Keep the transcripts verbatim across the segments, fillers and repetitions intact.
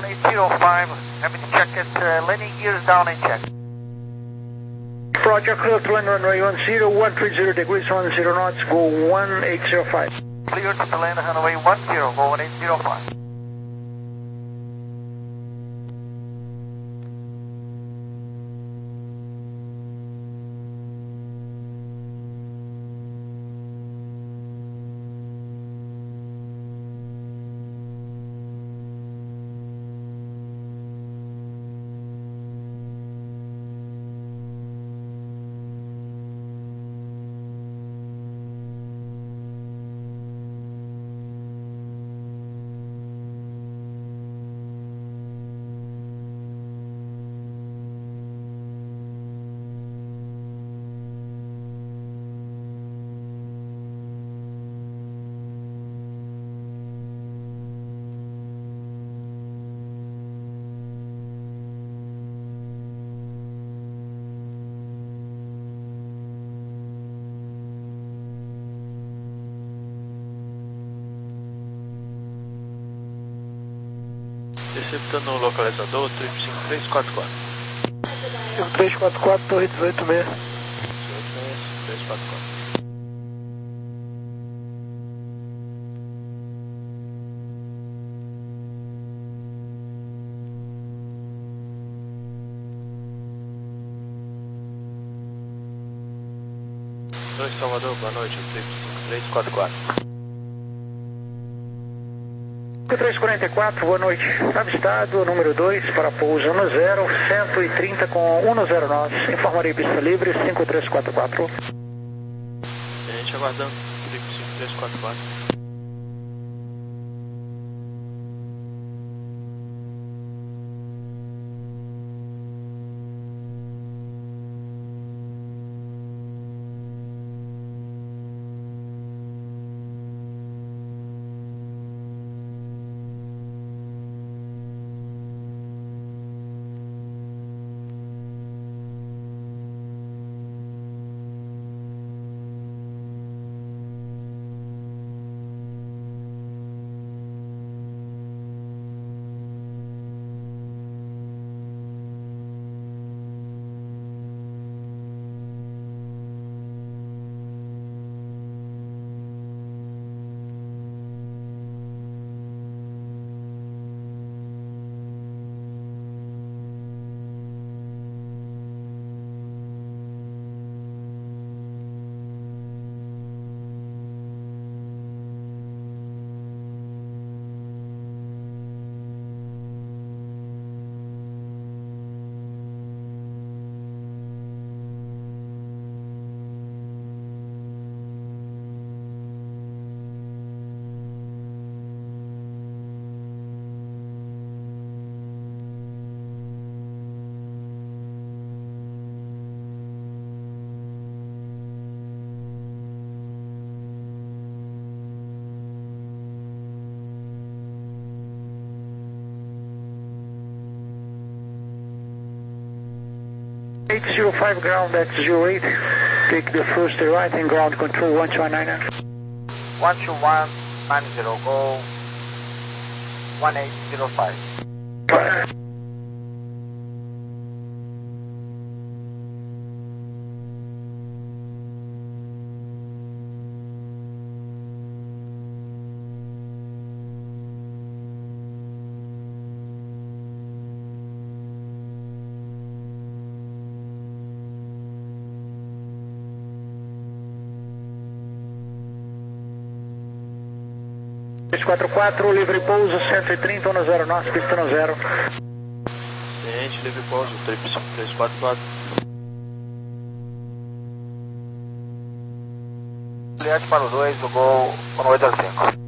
eight zero five, having to check it, uh, landing gears down and check. Roger, clear to land runway one zero, one three zero degrees, one zero knots, go one eight zero five. Clear to land runway one zero, go one eight zero five. Receptando o localizador, trip cinco três quatro quatro. cinco três quatro quatro, torre dezoito seis. dezoito seis, três quatro quatro. dois Salvador, boa noite, trip cinco três quatro quatro. cinco três quatro quatro, boa noite. Avistado, número dois, para pouso no zero, cento e trinta com cento e nove. Informarei pista livre, cinco três quatro quatro. Gente, aguardando, trip cinco três quatro quatro. eight zero five ground at zero eight, take the first right and ground control one two one nine. one two one nine zero, go one eight zero five. três quatro quatro, livre pouso, cento e trinta, no zero knots, pista no zero. Gente, livre pouso, trip cinco três quatro quatro. Juliette para o dois, do gol um oito cinco.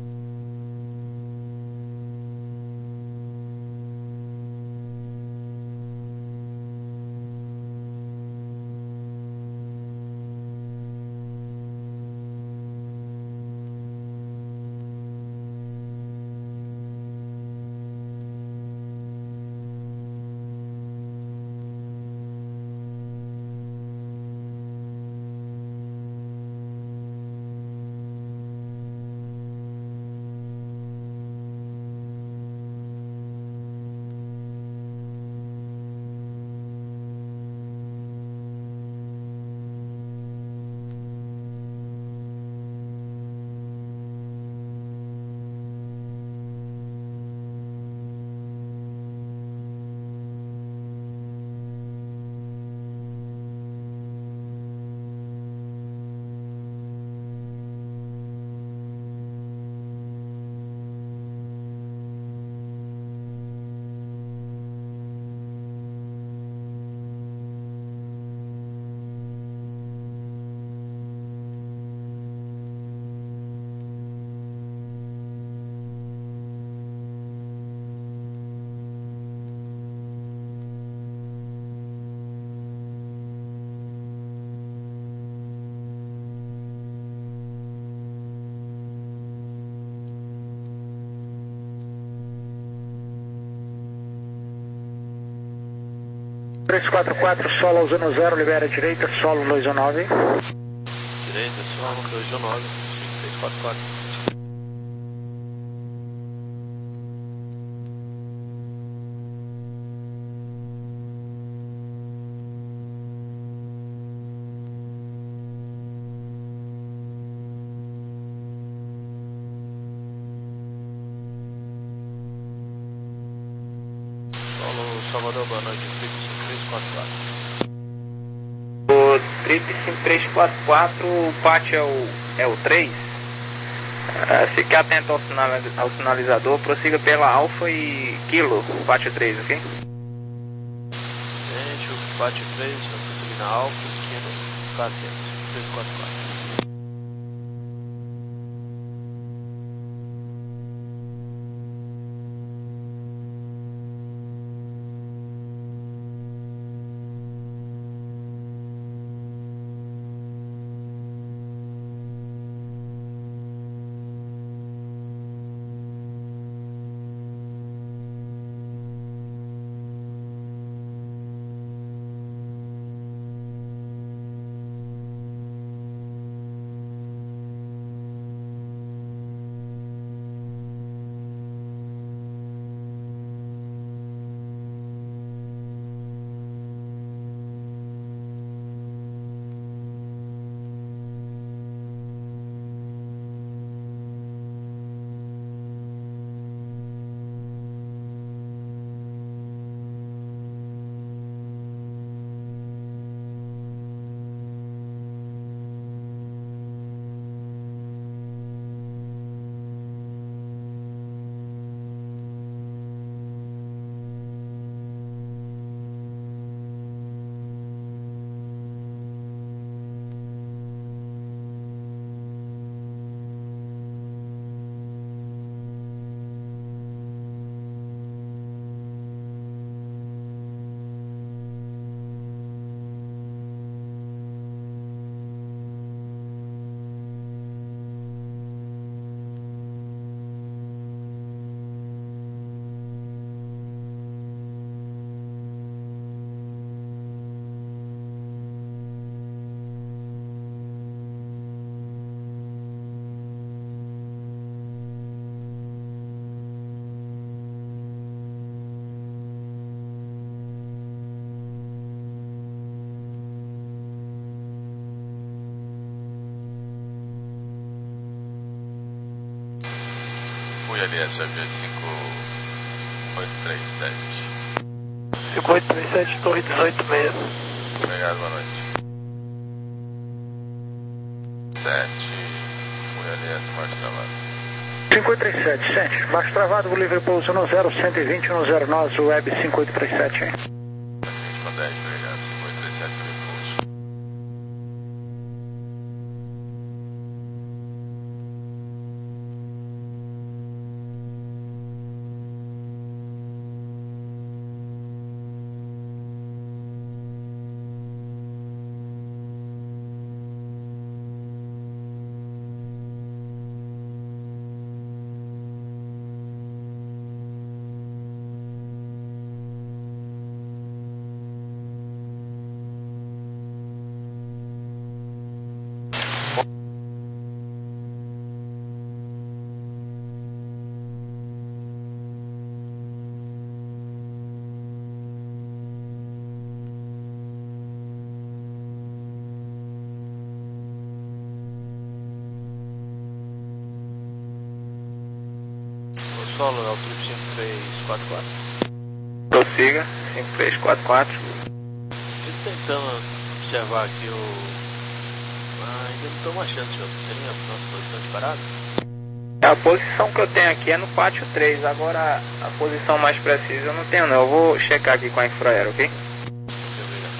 três quatro quatro, solo usando zero, libera direita, solo dois um nove. Direita, solo dois um nove, cinco três quatro quatro. Salvador, boa noite, Trip cinco três quatro quatro. O Trip cinco três quatro quatro, o pátio é o, é o três. Uh, fique atento ao, sinal, ao sinalizador, prossiga pela Alfa e Kilo, pátio três, ok? Gente, o pátio três, vai prosseguir na Alfa e Kilo, fica atento, cinco três quatro quatro. Fui ali, a chave cinco oito três sete. cinco oito três sete, torre dezoito seis. Obrigado, boa noite. sete, fui ali, essa marcha travada. cinco oito três sete, sente. Baixo travado, vou livre pouso no zero, cento e vinte no zero nove, web cinco oito três sete, hein? vinte com dez, obrigado. cinco oito três sete, livre pouso. Solo é o Trip cinco três quatro quatro. Prossiga, cinco três quatro quatro. Estou tentando observar aqui o... Ah, ainda não estou achando, senhor. Seria a nossa posição de parada? A posição que eu tenho aqui é no pátio três, agora a posição mais precisa eu não tenho não, eu vou checar aqui com a Infraero, ok? Muito obrigado.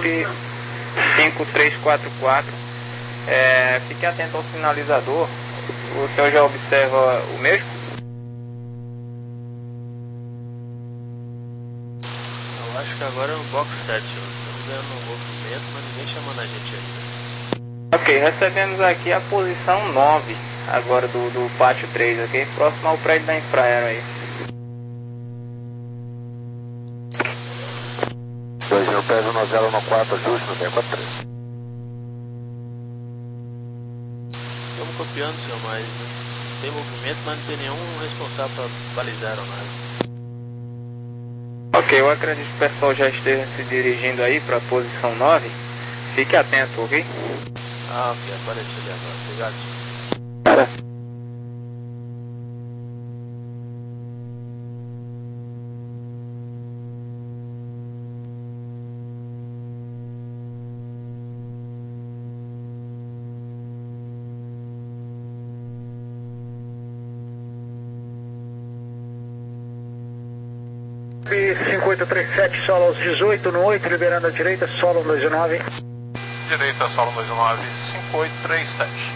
cinco três quatro quatro, é, fique atento ao sinalizador. O senhor já observa o mesmo? Eu acho que agora é no box sete, estamos vendo um movimento, mas ninguém chamando a gente ainda. Ok, recebemos aqui a posição nove, agora do, do pátio três, ok? Próximo ao prédio da Infraero aí. dois mil pés um zero um quatro, ajuste no seis quatro três. Estamos copiando, senhor, mas tem movimento, mas não tem nenhum responsável para balizar ou nada. Ok, eu acredito que o pessoal já esteja se dirigindo aí para a posição nove. Fique atento, ok? Ah, ok, apareceu ali agora. Obrigado, senhor. Cara. cinco oito três sete, solo aos dezoito, no oito, liberando a direita, solo dois nove. Direita, solo dois nove, cinco oito três sete.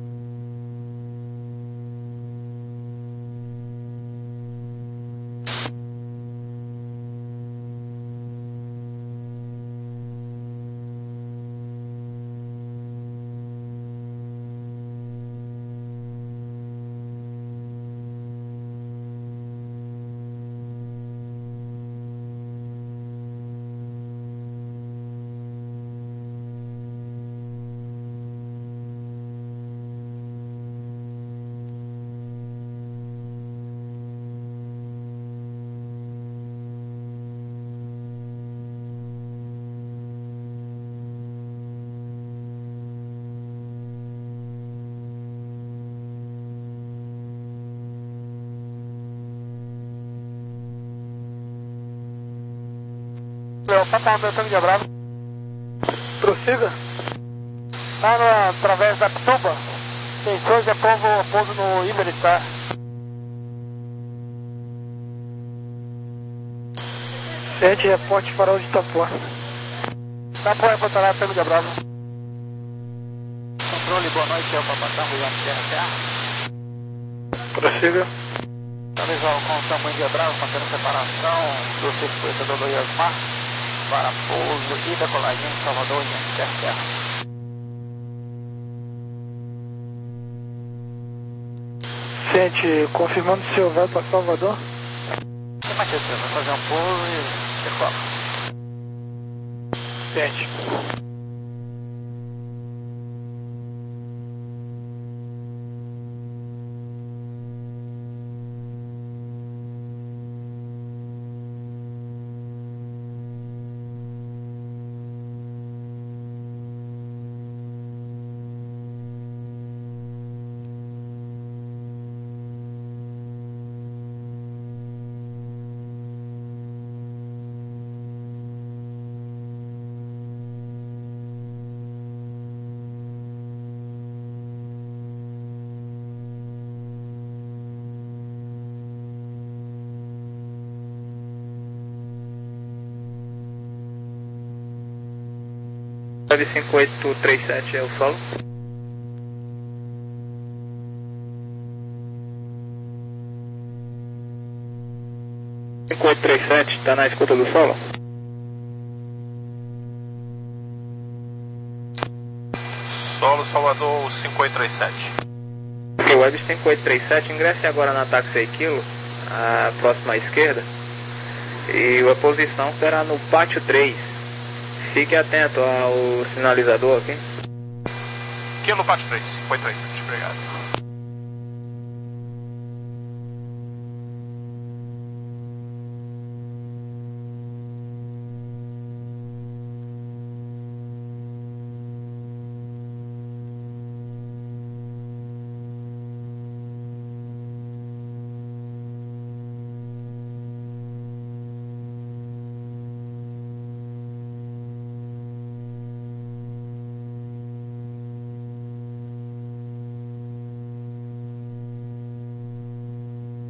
Tá falando do Antônio de Abrava. Prossiga. Tá no, através da Pituba. Sensores é povo, pouso no Iberistar. Sente reporte farol de Itapuã. Tá bom, é controlar Antônio de Abrava. Controle, boa noite, é o Papatão, Guilherme Terra Terra. Prossiga. Visual com o tamanho de Abrava, mantendo separação do circuito do Goiás-Mar para pouso e decolagem em Salvador e em Terra Terra. Gente, confirmando se o senhor vai para Salvador? Tem mais certeza, vai fazer um pouso e decola. Gente. cinco oito três sete é o solo. cinco oito três sete, está na escuta do solo? Solo Salvador cinco oito três sete. Ok, Web cinco oito três sete, ingresse agora na táxi Kilo, a próxima à esquerda. E a posição será no pátio três. Fique atento ao sinalizador, ok? Kilo pátio três, cinco oito três sete, obrigado.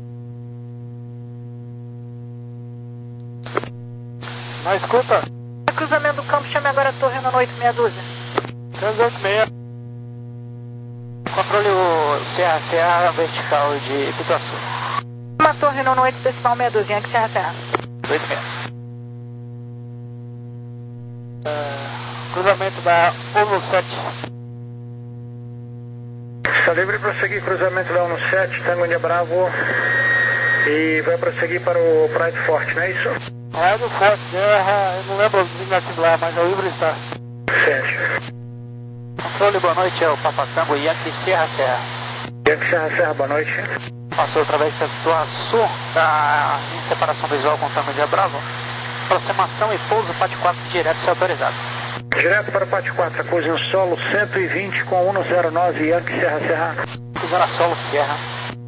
Na escuta, cruzamento do campo, chame agora a torre no oito meia dúzia. três oito seis. Controle o Serra Serra vertical de Pituaçu. Uma torre no oito decimal meia dúzia, Yankee Serra Serra. oito seis. Uh, cruzamento da um sete. Está livre para seguir cruzamento da um sete, Tango India Bravo. E vai prosseguir para o Pride Forte, não é isso? Pride Forte, eu não lembro o designativo lá, mas é o livre está. Certo. Controle, boa noite, é o Papa Tango Yankee Serra Serra. Yankee Serra Serra, boa noite. Passou através da Pituaçu, está em separação visual com o Tango India Bravo. Aproximação e pouso P A T quatro direto se autorizado. Direto para o P A T quatro, acuse um solo cento e vinte com um zero nove Yankee Serra Serra. Acusando solo Serra.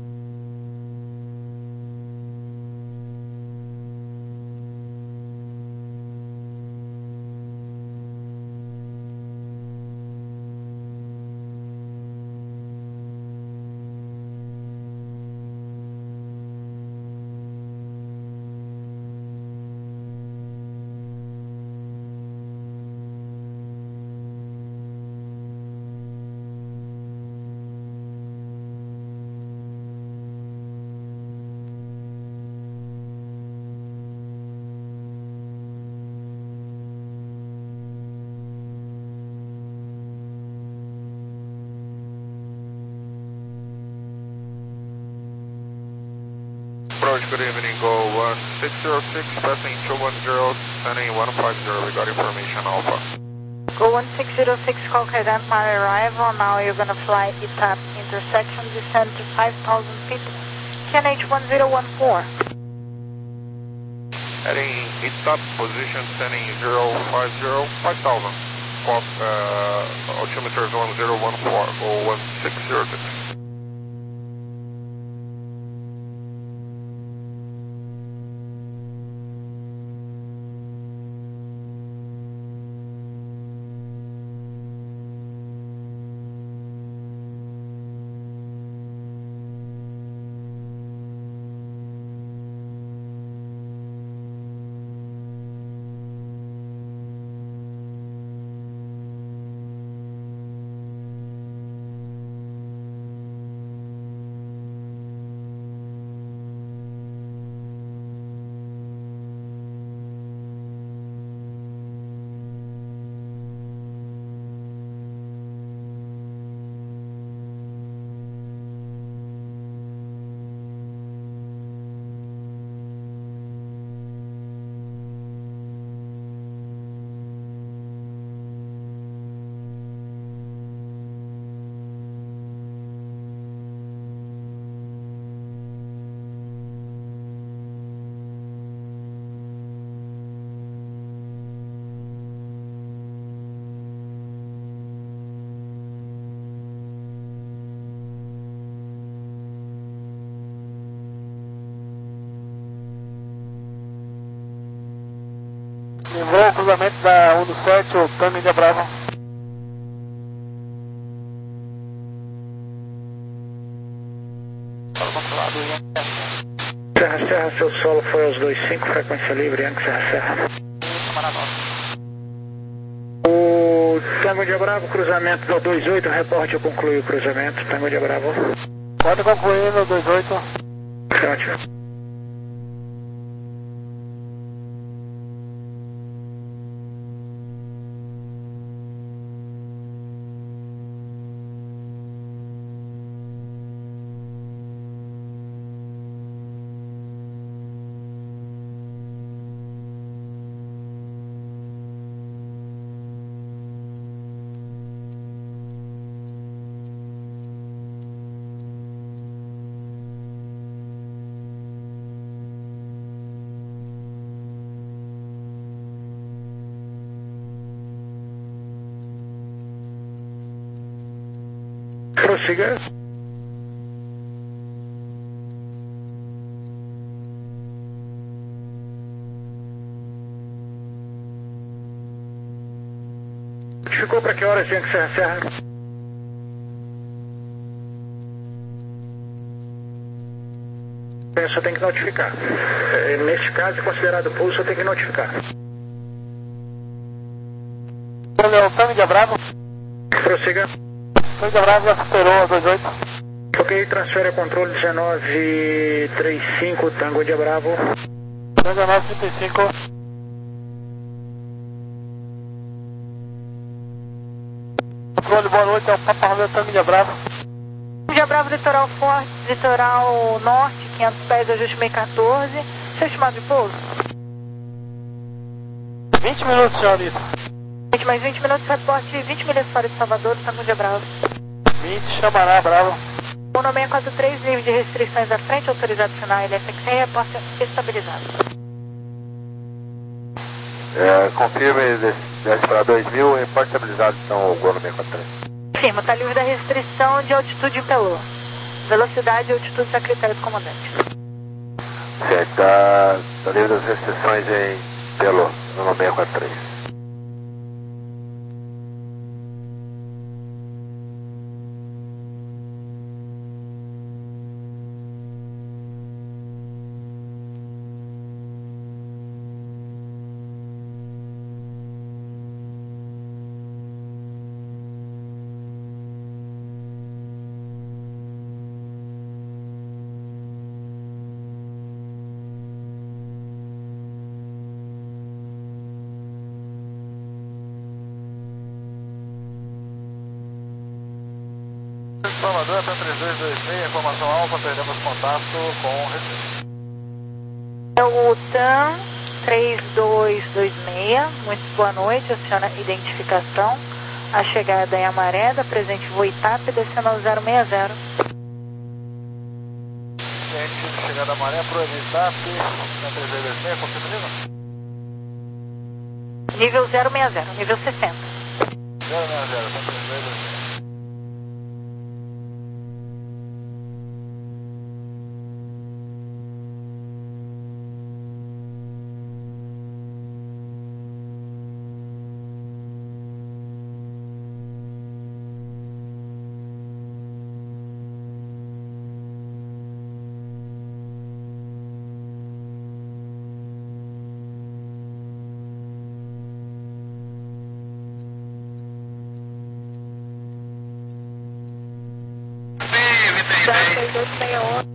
Approach, good evening, go one six zero six, passing two one zero, sending one five zero, we got information Alpha. Go one six zero six, call cadent my arrival, now you're gonna fly E T A P intersection, descend to five thousand feet, K N H one zero one four. Heading E T A P position, sending zero five zero, five thousand, Squawk, uh, altimeter is one zero one four, go one six zero six. Lembrou o cruzamento da um sete, o Tango India Bravo. Serra Serra, seu solo foi aos dois cinco, frequência livre, Yankee Serra Serra. O Tango India Bravo, cruzamento do dois oito, reporte, eu concluí o cruzamento, Tango India Bravo. Pode concluir no dois oito. Ótimo. Prossiga. Ficou para que horas, Yankee Serra Serra? Eu só tem que notificar. Neste caso, considerado pulso, eu tenho que notificar. Olha, Tango de Bravo. Prossiga. Tango de Bravo já superou a vinte e oito. Ok, transfere a controle dezenove trinta e cinco, Tango de Bravo. dezenove trinta e cinco. Controle, boa noite, é o Papa Romeo Tango de Bravo. Tango de Bravo, litoral forte, litoral norte, quinhentos pés, ajuste meio quatorze. Seu estimado de pouso? vinte minutos, senhorita. Mais vinte minutos, reporte vinte milhas fora de Salvador, Tango de Bravo. vinte, Chamará, Bravo. uno seis quatro três, livre de restrições à frente, autorizado final L F X cem, reporte estabilizado. É, confirme, desce para dois mil, reporte estabilizado, então, o Gol seis quatro três. Firma, está livre da restrição de altitude em Pelô. Velocidade e altitude a critério do comandante. Certo, está tá livre das restrições em Pelô, no seis quatro três. Salvador, T A três dois dois seis, informação alfa, perdemos contato com o receita. É o T A M três dois dois seis, muito boa noite, aciona identificação. A chegada em Amaré, da presente voo Itap, descendo ao zero seis zero. Gente, chegada a Amaré, pro Itap, T A três dois dois seis, confirma o nível? Nível zero seis zero, nível sessenta. zero seis zero, T A três dois dois seis. três dois seis um.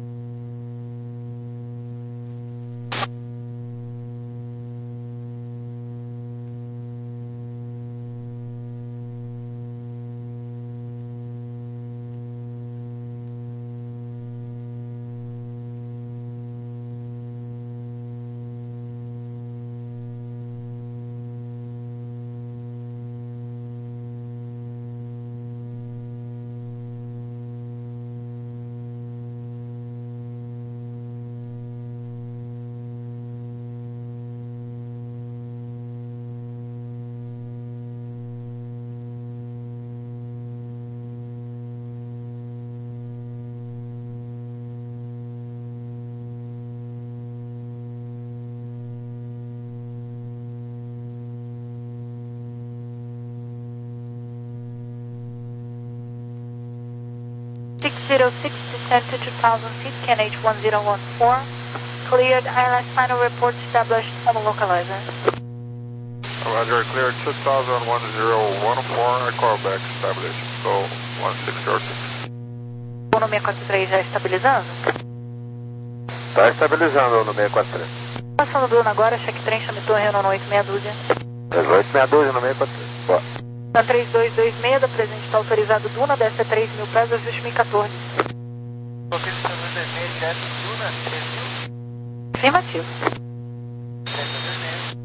six zero six, descent to two thousand feet, K N H one zero one four. Cleared, I R S final report established on the localizer. Roger, cleared two thousand one zero one four, I call back established, so one six zero six. uno seis quatro três já estabilizando? Está estabilizando no seis quatro três. Passando Duna agora, check trem, chame torre, Renan oito seis dúzia. oito seis dois no seis quatro três. Boa. Na três dois dois seis, da presente está autorizado Duna, desce a três mil pés, ajuste mil e quatorze. Porque esse três dois seis desce Duna, três mil? Afirmativo. três dois seis.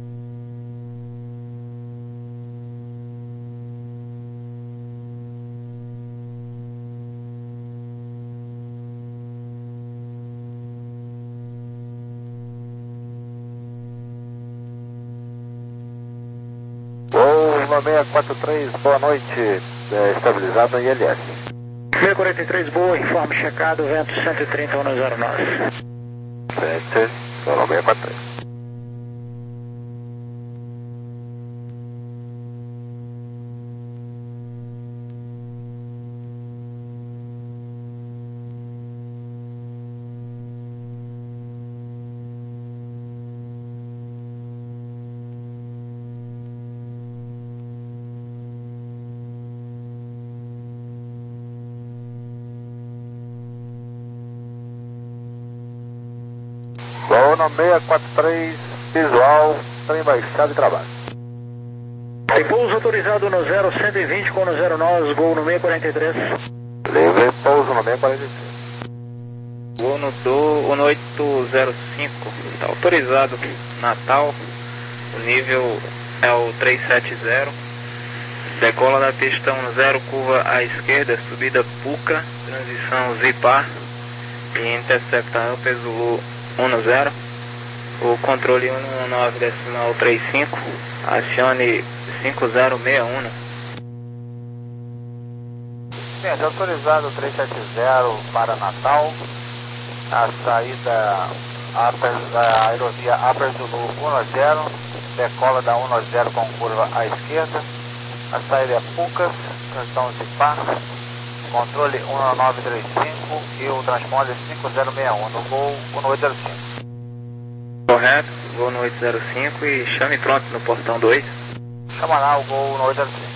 Voo seis quatro três, boa noite, é, estabilizado em I L S. seis quarenta e três, boa, informe checado, vento cento e trinta, um zero nove. Certo, solo seis quatro três. no seis quatro três, visual, trem baixado e trabalho. Tem pouso autorizado no zero cento e vinte com no zero nove, gol no seis quarenta e três. Livre, pouso no seis quarenta e três. Vou no, do, no oito zero cinco, está autorizado Natal, o nível é o trezentos e setenta, decola da pista um zero, curva à esquerda, subida Puca, transição Zipar e intercepta Upper Zulu um zero, o controle um nove decimal trinta e cinco, acione cinco zero seis um. Bem, autorizado trezentos e setenta para Natal. A saída, a, a aerovia Upper Zulu um zero, decola da um zero com curva à esquerda. A saída é Pucas, transição Zipar, controle um nove três cinco e o transponder cinco zero seis um, no voo um oito zero cinco. Correto, voo no oito zero cinco e chame pronto no portão dois. Chama lá o voo um oito zero cinco.